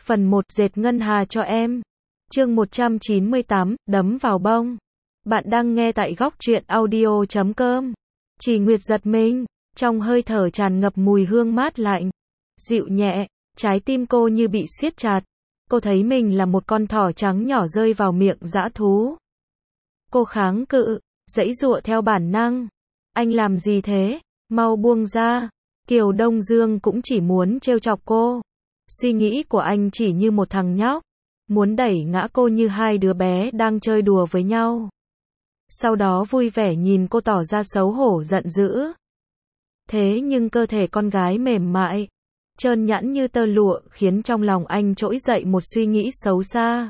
Phần 1 dệt ngân hà cho em. Chương 198, đấm vào bông. Bạn đang nghe tại góc truyện audio.com. Chỉ Nguyệt giật mình, trong hơi thở tràn ngập mùi hương mát lạnh, dịu nhẹ, trái tim cô như bị siết chặt. Cô thấy mình là một con thỏ trắng nhỏ rơi vào miệng dã thú. Cô kháng cự, giãy giụa theo bản năng. Anh làm gì thế? Mau buông ra. Kiều Đông Dương cũng chỉ muốn trêu chọc cô. Suy nghĩ của anh chỉ như một thằng nhóc, muốn đẩy ngã cô như hai đứa bé đang chơi đùa với nhau. Sau đó vui vẻ nhìn cô tỏ ra xấu hổ giận dữ. Thế nhưng cơ thể con gái mềm mại, trơn nhẵn như tơ lụa khiến trong lòng anh trỗi dậy một suy nghĩ xấu xa.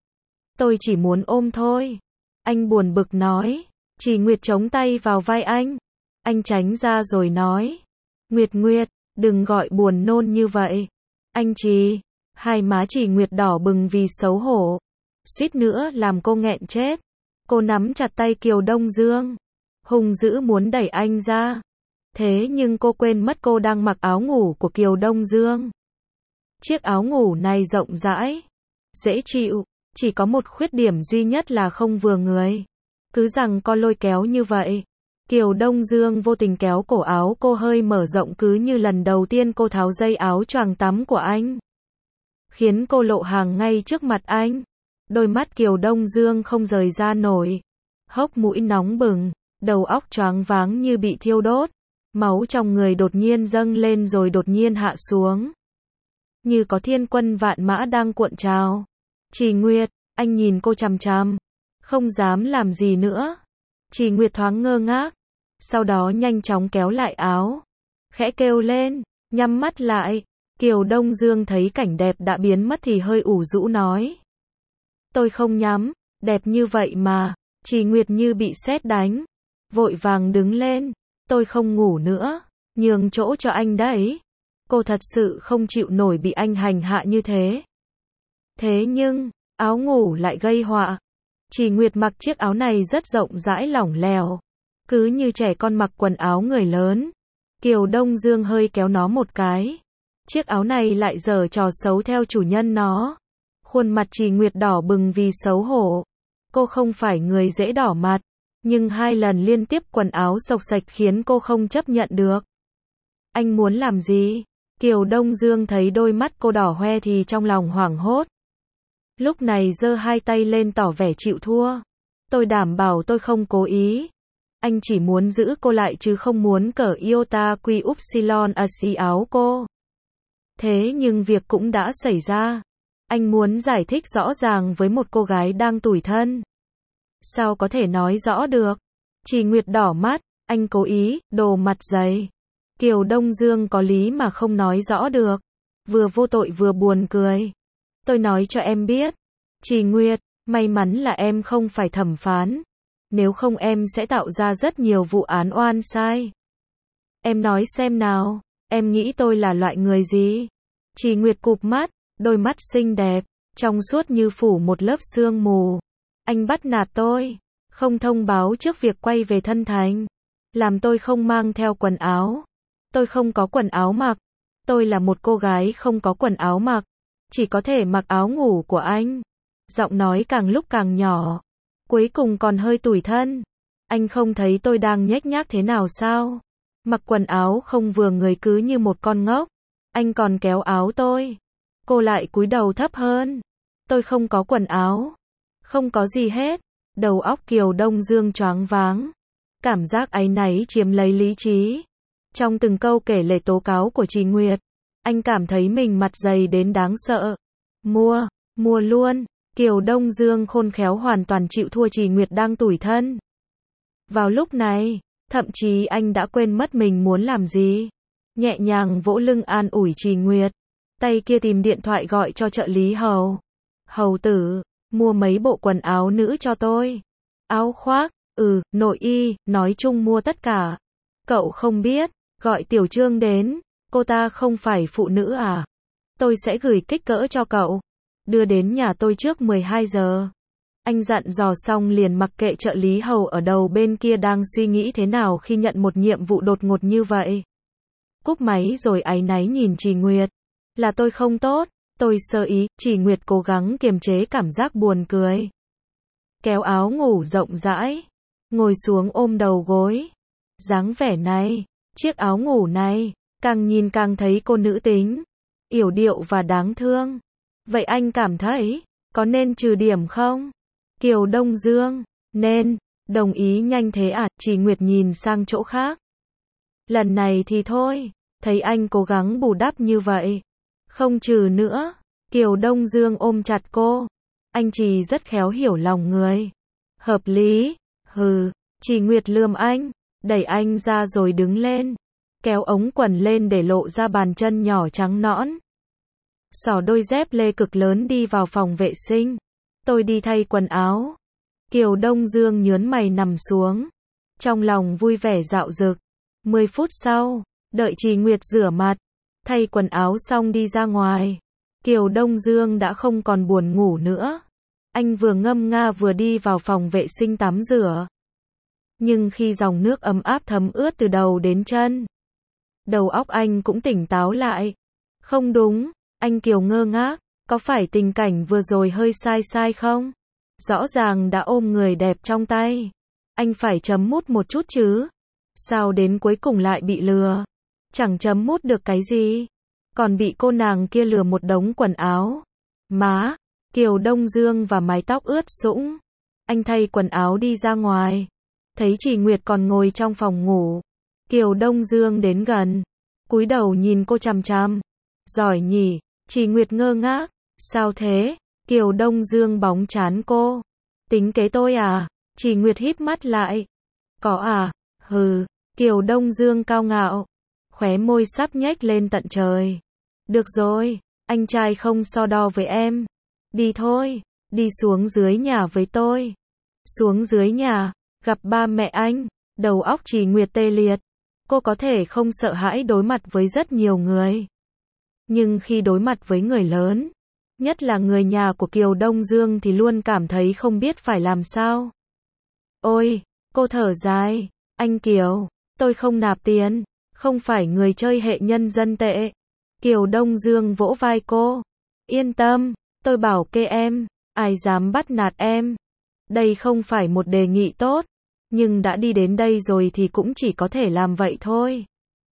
Tôi chỉ muốn ôm thôi. Anh buồn bực nói. Chỉ Nguyệt chống tay vào vai anh. Anh tránh ra rồi nói. Nguyệt, đừng gọi buồn nôn như vậy. Anh Trì. Hai má Chỉ Nguyệt đỏ bừng vì xấu hổ, suýt nữa làm cô nghẹn chết. Cô nắm chặt tay Kiều Đông Dương, hung dữ muốn đẩy anh ra. Thế nhưng cô quên mất cô đang mặc áo ngủ của Kiều Đông Dương. Chiếc áo ngủ này rộng rãi, dễ chịu, chỉ có một khuyết điểm duy nhất là không vừa người. Cứ rằng co lôi kéo như vậy. Kiều Đông Dương vô tình kéo cổ áo cô hơi mở rộng cứ như lần đầu tiên cô tháo dây áo choàng tắm của anh, khiến cô lộ hàng ngay trước mặt anh. Đôi mắt Kiều Đông Dương không rời ra nổi, hốc mũi nóng bừng, đầu óc choáng váng như bị thiêu đốt, máu trong người đột nhiên dâng lên rồi đột nhiên hạ xuống, như có thiên quân vạn mã đang cuộn trào. Chỉ Nguyệt, anh nhìn cô chằm chằm, không dám làm gì nữa. Chỉ Nguyệt thoáng ngơ ngác, sau đó nhanh chóng kéo lại áo, khẽ kêu lên, nhắm mắt lại. Kiều Đông Dương thấy cảnh đẹp đã biến mất thì hơi ủ rũ nói. Tôi không nhắm, đẹp như vậy mà. Chỉ Nguyệt như bị sét đánh, vội vàng đứng lên. Tôi không ngủ nữa, nhường chỗ cho anh đấy. Cô thật sự không chịu nổi bị anh hành hạ như thế. Thế nhưng, áo ngủ lại gây họa. Chỉ Nguyệt mặc chiếc áo này rất rộng rãi lỏng lẻo, cứ như trẻ con mặc quần áo người lớn. Kiều Đông Dương hơi kéo nó một cái. Chiếc áo này lại giở trò xấu theo chủ nhân nó. Khuôn mặt Chỉ Nguyệt đỏ bừng vì xấu hổ. Cô không phải người dễ đỏ mặt, nhưng 2 lần liên tiếp quần áo xộc xệch khiến cô không chấp nhận được. Anh muốn làm gì? Kiều Đông Dương thấy đôi mắt cô đỏ hoe thì trong lòng hoảng hốt. Lúc này giơ 2 tay lên tỏ vẻ chịu thua. Tôi đảm bảo tôi không cố ý. Anh chỉ muốn giữ cô lại chứ không muốn cởi iota quy upsilon axi áo cô. Thế nhưng việc cũng đã xảy ra. Anh muốn giải thích rõ ràng với một cô gái đang tủi thân. Sao có thể nói rõ được? Chỉ Nguyệt đỏ mắt, anh cố ý, đồ mặt dày. Kiều Đông Dương có lý mà không nói rõ được. Vừa vô tội vừa buồn cười. Tôi nói cho em biết. Chỉ Nguyệt, may mắn là em không phải thẩm phán. Nếu không em sẽ tạo ra rất nhiều vụ án oan sai. Em nói xem nào, em nghĩ tôi là loại người gì? Chỉ Nguyệt cụp mắt, đôi mắt xinh đẹp, trong suốt như phủ một lớp sương mù. Anh bắt nạt tôi, không thông báo trước việc quay về thân thành, làm tôi không mang theo quần áo. Tôi không có quần áo mặc. Tôi là một cô gái không có quần áo mặc, chỉ có thể mặc áo ngủ của anh. Giọng nói càng lúc càng nhỏ, cuối cùng còn hơi tủi thân. Anh không thấy tôi đang nhếch nhác thế nào sao? Mặc quần áo không vừa người cứ như một con ngốc. Anh còn kéo áo tôi. Cô lại cúi đầu thấp hơn. Tôi không có quần áo. Không có gì hết. Đầu óc Kiều Đông Dương choáng váng. Cảm giác áy náy chiếm lấy lý trí. Trong từng câu kể lể tố cáo của Chỉ Nguyệt, anh cảm thấy mình mặt dày đến đáng sợ. Mua luôn. Kiều Đông Dương khôn khéo hoàn toàn chịu thua Chỉ Nguyệt đang tủi thân. Vào lúc này, thậm chí anh đã quên mất mình muốn làm gì. Nhẹ nhàng vỗ lưng an ủi Chỉ Nguyệt. Tay kia tìm điện thoại gọi cho trợ lý Hầu. Hầu tử, mua mấy bộ quần áo nữ cho tôi. Áo khoác, nội y, nói chung mua tất cả. Cậu không biết, gọi Tiểu Trương đến, cô ta không phải phụ nữ à? Tôi sẽ gửi kích cỡ cho cậu. Đưa đến nhà tôi trước 12 giờ. Anh dặn dò xong liền mặc kệ trợ lý Hầu ở đầu bên kia đang suy nghĩ thế nào khi nhận một nhiệm vụ đột ngột như vậy. Cúp máy rồi áy náy nhìn Chỉ Nguyệt. Là tôi không tốt, Tôi sơ ý, Chỉ Nguyệt cố gắng kiềm chế cảm giác buồn cười. Kéo áo ngủ rộng rãi, ngồi xuống ôm đầu gối. Dáng vẻ này, chiếc áo ngủ này, càng nhìn càng thấy cô nữ tính, yểu điệu và đáng thương. Vậy anh cảm thấy, có nên trừ điểm không? Kiều Đông Dương, nên, đồng ý nhanh thế à? Chỉ Nguyệt nhìn sang chỗ khác. Lần này thì thôi, thấy anh cố gắng bù đắp như vậy. Không trừ nữa. Kiều Đông Dương ôm chặt cô. Anh Chỉ rất khéo hiểu lòng người. Hợp lý. Hừ. Chỉ Nguyệt lườm anh, đẩy anh ra rồi đứng lên. Kéo ống quần lên để lộ ra bàn chân nhỏ trắng nõn. Xỏ đôi dép lê cực lớn đi vào phòng vệ sinh. Tôi đi thay quần áo. Kiều Đông Dương nhớn mày nằm xuống. Trong lòng vui vẻ dạo dực. 10 phút sau, đợi Chỉ Nguyệt rửa mặt, thay quần áo xong đi ra ngoài. Kiều Đông Dương đã không còn buồn ngủ nữa. Anh vừa ngâm nga vừa đi vào phòng vệ sinh tắm rửa. Nhưng khi dòng nước ấm áp thấm ướt từ đầu đến chân, đầu óc anh cũng tỉnh táo lại. Không đúng, anh Kiều ngơ ngác, có phải tình cảnh vừa rồi hơi sai không? Rõ ràng đã ôm người đẹp trong tay. Anh phải chấm mút một chút chứ. Sao đến cuối cùng lại bị lừa? Chẳng chấm mút được cái gì. Còn bị cô nàng kia lừa một đống quần áo. Má, Kiều Đông Dương và mái tóc ướt sũng. Anh thay quần áo đi ra ngoài. Thấy Chỉ Nguyệt còn ngồi trong phòng ngủ. Kiều Đông Dương đến gần, cúi đầu nhìn cô chằm chằm. Giỏi nhỉ? Chỉ Nguyệt ngơ ngác. Sao thế? Kiều Đông Dương bóng trán cô. Tính kế tôi à? Chỉ Nguyệt híp mắt lại. Có à? Hừ. Kiều Đông Dương cao ngạo, khóe môi sắp nhếch lên tận trời. Được rồi, anh trai không so đo với em. Đi thôi, đi xuống dưới nhà với tôi. Xuống dưới nhà, gặp ba mẹ anh. Đầu óc Chỉ Nguyệt tê liệt. Cô có thể không sợ hãi đối mặt với rất nhiều người. Nhưng khi đối mặt với người lớn, nhất là người nhà của Kiều Đông Dương thì luôn cảm thấy không biết phải làm sao. Ôi, cô thở dài. Anh Kiều, tôi không nạp tiền, không phải người chơi hệ nhân dân tệ. Kiều Đông Dương vỗ vai cô. Yên tâm, tôi bảo kê em, ai dám bắt nạt em. Đây không phải một đề nghị tốt, nhưng đã đi đến đây rồi thì cũng chỉ có thể làm vậy thôi.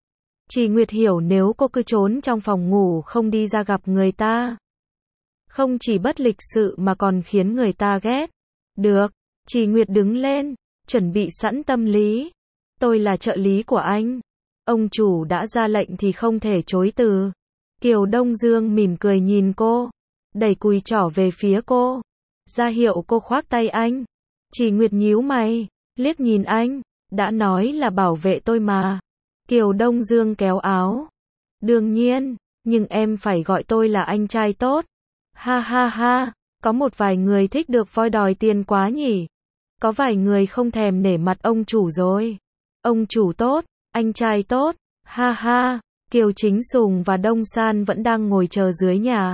Chỉ Nguyệt hiểu nếu cô cứ trốn trong phòng ngủ không đi ra gặp người ta, không chỉ bất lịch sự mà còn khiến người ta ghét. Được, Chỉ Nguyệt đứng lên, chuẩn bị sẵn tâm lý. Tôi là trợ lý của anh. Ông chủ đã ra lệnh thì không thể chối từ. Kiều Đông Dương mỉm cười nhìn cô, đẩy cùi trỏ về phía cô, ra hiệu cô khoác tay anh. Chỉ Nguyệt nhíu mày, liếc nhìn anh, đã nói là bảo vệ tôi mà. Kiều Đông Dương kéo áo. Đương nhiên, nhưng em phải gọi tôi là anh trai tốt. Ha ha ha, có một vài người thích được voi đòi tiền quá nhỉ. Có vài người không thèm nể mặt ông chủ rồi. Ông chủ tốt, anh trai tốt, ha ha. Kiều Chính Sùng và Đông San vẫn đang ngồi chờ dưới nhà.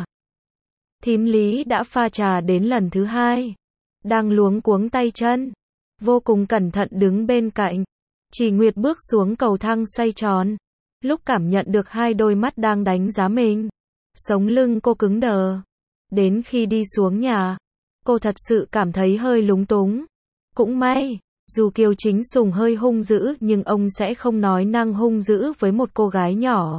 Thím Lý đã pha trà đến lần thứ 2. Đang luống cuống tay chân, vô cùng cẩn thận đứng bên cạnh. Chỉ Nguyệt bước xuống cầu thang xoay tròn. Lúc cảm nhận được hai đôi mắt đang đánh giá mình, sống lưng cô cứng đờ. Đến khi đi xuống nhà, cô thật sự cảm thấy hơi lúng túng. Cũng may, dù Kiều Chính Sùng hơi hung dữ nhưng ông sẽ không nói năng hung dữ với một cô gái nhỏ.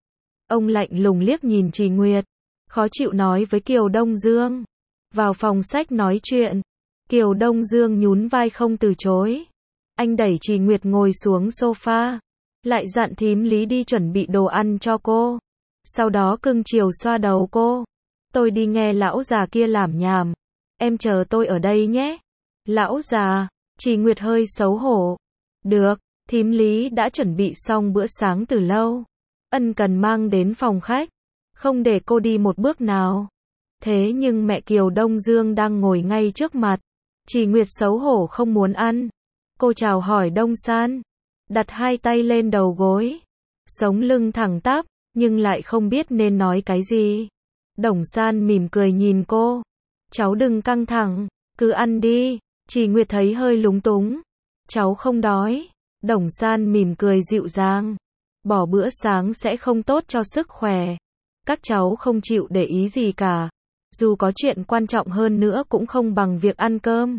Ông lạnh lùng liếc nhìn Chỉ Nguyệt, khó chịu nói với Kiều Đông Dương. Vào phòng sách nói chuyện. Kiều Đông Dương nhún vai không từ chối. Anh đẩy Chỉ Nguyệt ngồi xuống sofa, lại dặn thím Lý đi chuẩn bị đồ ăn cho cô. Sau đó cưng chiều xoa đầu cô. Tôi đi nghe lão già kia lảm nhảm. Em chờ tôi ở đây nhé. Lão già. Chỉ Nguyệt hơi xấu hổ. Được, thím Lý đã chuẩn bị xong bữa sáng từ lâu. Ân cần mang đến phòng khách, không để cô đi một bước nào. Thế nhưng mẹ Kiều Đông Dương đang ngồi ngay trước mặt. Chỉ Nguyệt xấu hổ không muốn ăn. Cô chào hỏi Đông San, đặt hai tay lên đầu gối, sống lưng thẳng tắp, nhưng lại không biết nên nói cái gì. Đồng San mỉm cười nhìn cô. Cháu đừng căng thẳng, cứ ăn đi. Chỉ Nguyệt thấy hơi lúng túng. Cháu không đói. Đồng San mỉm cười dịu dàng. Bỏ bữa sáng sẽ không tốt cho sức khỏe. Các cháu không chịu để ý gì cả. Dù có chuyện quan trọng hơn nữa cũng không bằng việc ăn cơm.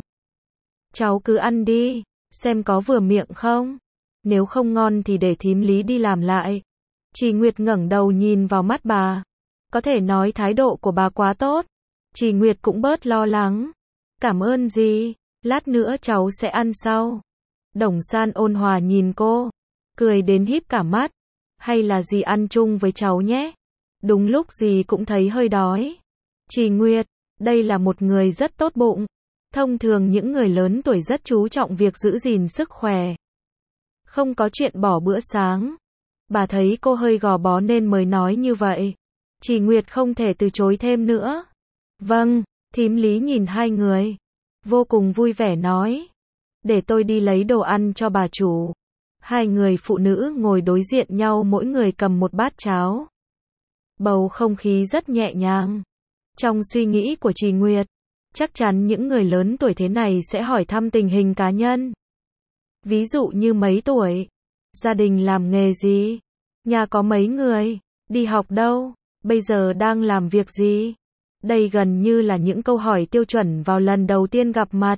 Cháu cứ ăn đi, xem có vừa miệng không. Nếu không ngon thì để thím Lý đi làm lại. Chị Nguyệt ngẩng đầu nhìn vào mắt bà. Có thể nói thái độ của bà quá tốt. Chị Nguyệt cũng bớt lo lắng. Cảm ơn dì, lát nữa cháu sẽ ăn sau. Đồng San ôn hòa nhìn cô, cười đến híp cả mắt. Hay là dì ăn chung với cháu nhé. Đúng lúc dì cũng thấy hơi đói. Chị Nguyệt, đây là một người rất tốt bụng. Thông thường những người lớn tuổi rất chú trọng việc giữ gìn sức khỏe. Không có chuyện bỏ bữa sáng. Bà thấy cô hơi gò bó nên mới nói như vậy. Chị Nguyệt không thể từ chối thêm nữa. Vâng, thím Lý nhìn hai người. Vô cùng vui vẻ nói. Để tôi đi lấy đồ ăn cho bà chủ. Hai người phụ nữ ngồi đối diện nhau, mỗi người cầm một bát cháo. Bầu không khí rất nhẹ nhàng. Trong suy nghĩ của chị Nguyệt, chắc chắn những người lớn tuổi thế này sẽ hỏi thăm tình hình cá nhân. Ví dụ như mấy tuổi, gia đình làm nghề gì, nhà có mấy người, đi học đâu, bây giờ đang làm việc gì. Đây gần như là những câu hỏi tiêu chuẩn vào lần đầu tiên gặp mặt.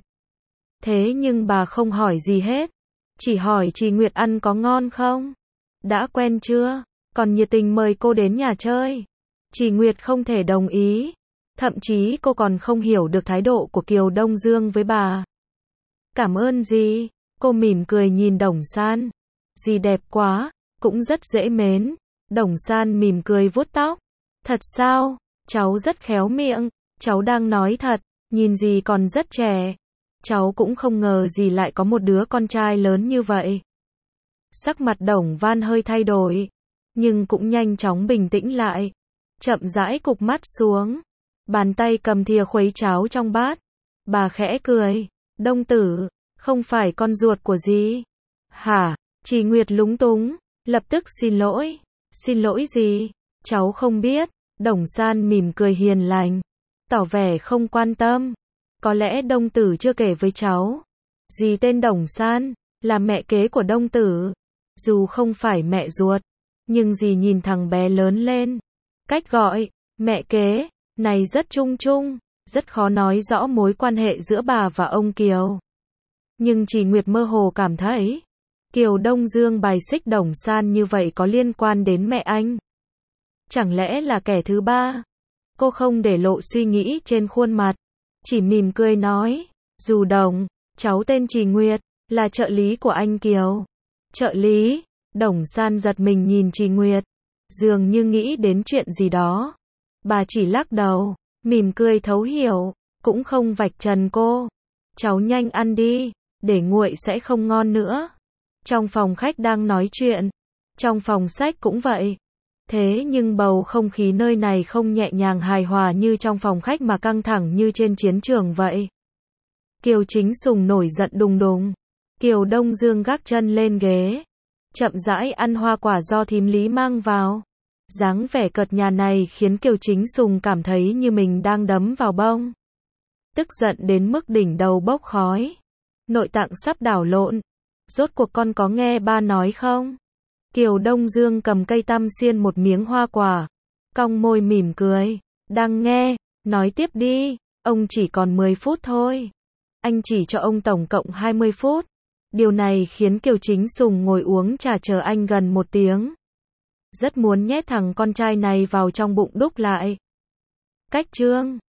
Thế nhưng bà không hỏi gì hết. Chỉ hỏi chị Nguyệt ăn có ngon không? Đã quen chưa? Còn nhiệt tình mời cô đến nhà chơi. Chị Nguyệt không thể đồng ý. Thậm chí cô còn không hiểu được thái độ của Kiều Đông Dương với bà. Cảm ơn dì. Cô mỉm cười nhìn Đồng San. Dì đẹp quá, cũng rất dễ mến. Đồng San mỉm cười vuốt tóc. Thật sao? Cháu rất khéo miệng. Cháu đang nói thật, nhìn dì còn rất trẻ. Cháu cũng không ngờ dì lại có một đứa con trai lớn như vậy. Sắc mặt Đồng Văn hơi thay đổi, nhưng cũng nhanh chóng bình tĩnh lại. Chậm rãi cụp mắt xuống. Bàn tay cầm thìa khuấy cháo trong bát. Bà khẽ cười. Đông tử, không phải con ruột của dì. Hả? Chị Nguyệt lúng túng, lập tức xin lỗi. Xin lỗi gì? Cháu không biết. Đồng San mỉm cười hiền lành, tỏ vẻ không quan tâm. Có lẽ Đông tử chưa kể với cháu. Dì tên Đồng San, là mẹ kế của Đông tử. Dù không phải mẹ ruột, nhưng dì nhìn thằng bé lớn lên. Cách gọi, mẹ kế, này rất chung chung, rất khó nói rõ mối quan hệ giữa bà và ông Kiều. Nhưng chị Nguyệt mơ hồ cảm thấy, Kiều Đông Dương bài xích Đồng San như vậy có liên quan đến mẹ anh. Chẳng lẽ là kẻ thứ ba? Cô không để lộ suy nghĩ trên khuôn mặt, chỉ mỉm cười nói, dù Đồng, cháu tên chị Nguyệt, là trợ lý của anh Kiều. Trợ lý? Đồng San giật mình nhìn chị Nguyệt, dường như nghĩ đến chuyện gì đó. Bà chỉ lắc đầu, mỉm cười thấu hiểu, cũng không vạch trần cô. Cháu nhanh ăn đi, để nguội sẽ không ngon nữa. Trong phòng khách đang nói chuyện, trong phòng sách cũng vậy. Thế nhưng bầu không khí nơi này không nhẹ nhàng hài hòa như trong phòng khách mà căng thẳng như trên chiến trường vậy. Kiều Chính Sùng nổi giận đùng đùng. Kiều Đông Dương gác chân lên ghế, chậm rãi ăn hoa quả do thím Lý mang vào. Dáng vẻ cợt nhà này khiến Kiều Chính Sùng cảm thấy như mình đang đấm vào bông. Tức giận đến mức đỉnh đầu bốc khói. Nội tạng sắp đảo lộn. Rốt cuộc con có nghe ba nói không? Kiều Đông Dương cầm cây tăm xiên một miếng hoa quả, cong môi mỉm cười. Đang nghe, nói tiếp đi, ông chỉ còn 10 phút thôi. Anh chỉ cho ông tổng cộng 20 phút. Điều này khiến Kiều Chính Sùng ngồi uống trà chờ anh gần 1 tiếng. Rất muốn nhét thằng con trai này vào trong bụng đúc lại. Cách chương